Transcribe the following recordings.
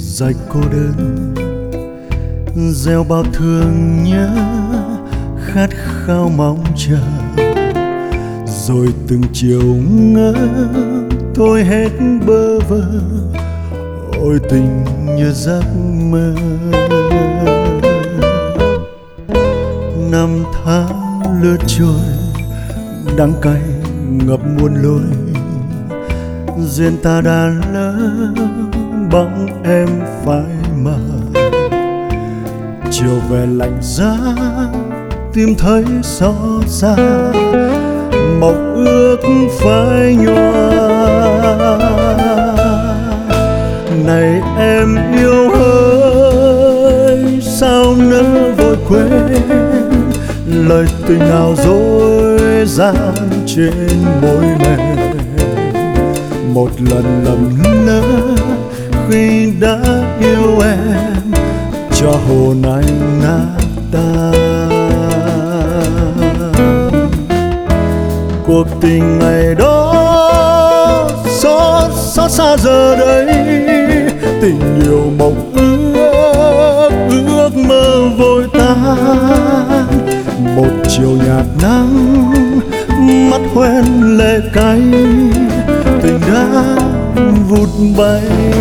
dạch cô đơn, gieo bao thương nhớ, khát khao mong chờ. Rồi từng chiều ngỡ tôi hết bơ vơ, ôi tình như giấc mơ. Năm tháng lướt trôi, đắng cay ngập muôn lối. Duyên ta đã lỡ, bóng em phai mờ. Chiều về lạnh giá, tìm thấy xót xa, mộng ước phai nhòa. Này em yêu hỡi, sao nỡ vội quên lời tình nào dối gian trên môi mềm. Một lần lầm lỡ khi đã yêu em, cho hồn anh nát tan. Cuộc tình ngày đó xót xa giờ đây, tình nhiều mộng ước mơ vội tan. Một chiều nhạt nắng, mắt hoen lệ cay, tình đã vụt bay.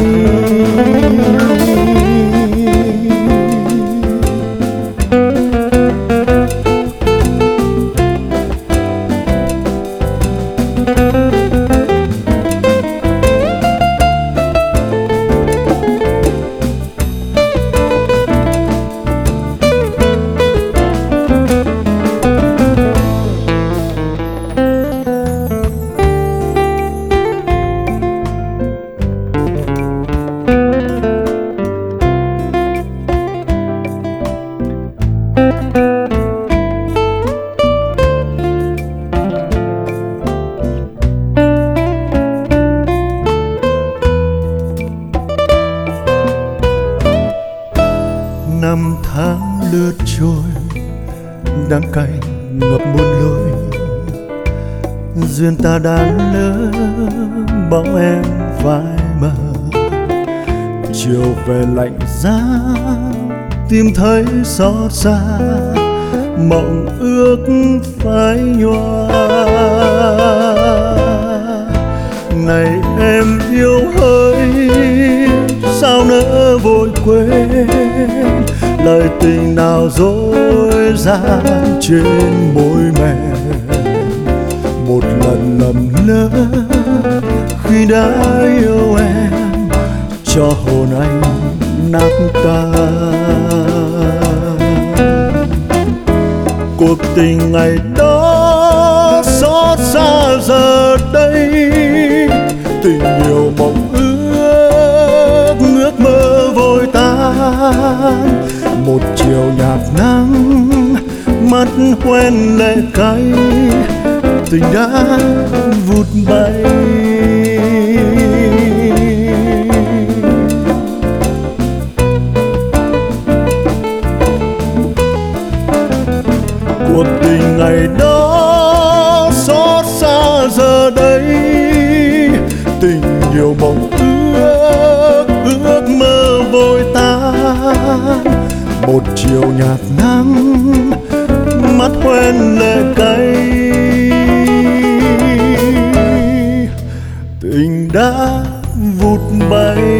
Năm tháng lướt trôi, đắng cay ngập muôn lối. Duyên ta đã lỡ, bóng em phai mờ. Chiều về lạnh giá, tìm thấy xót xa, mộng ước phai nhòa. Này em yêu hỡi, sao nỡ vội quên lời tình nào dối gian trên môi mềm. Một lần lầm lỡ khi đã yêu em, cho hồn anh nát tan. Cuộc tình ngày đó xót xa giờ đây, tình nhiều mộng ước mơ vội tan. Một chiều nhạt nắng, mắt hoen lệ cay, tình đã vụt bay. Cuộc tình ngày đó xót xa giờ đây, tình nhiều mộng ước mơ vội tan. Một chiều nhạt nắng, mắt hoen lệ cay, tình đã vụt bay.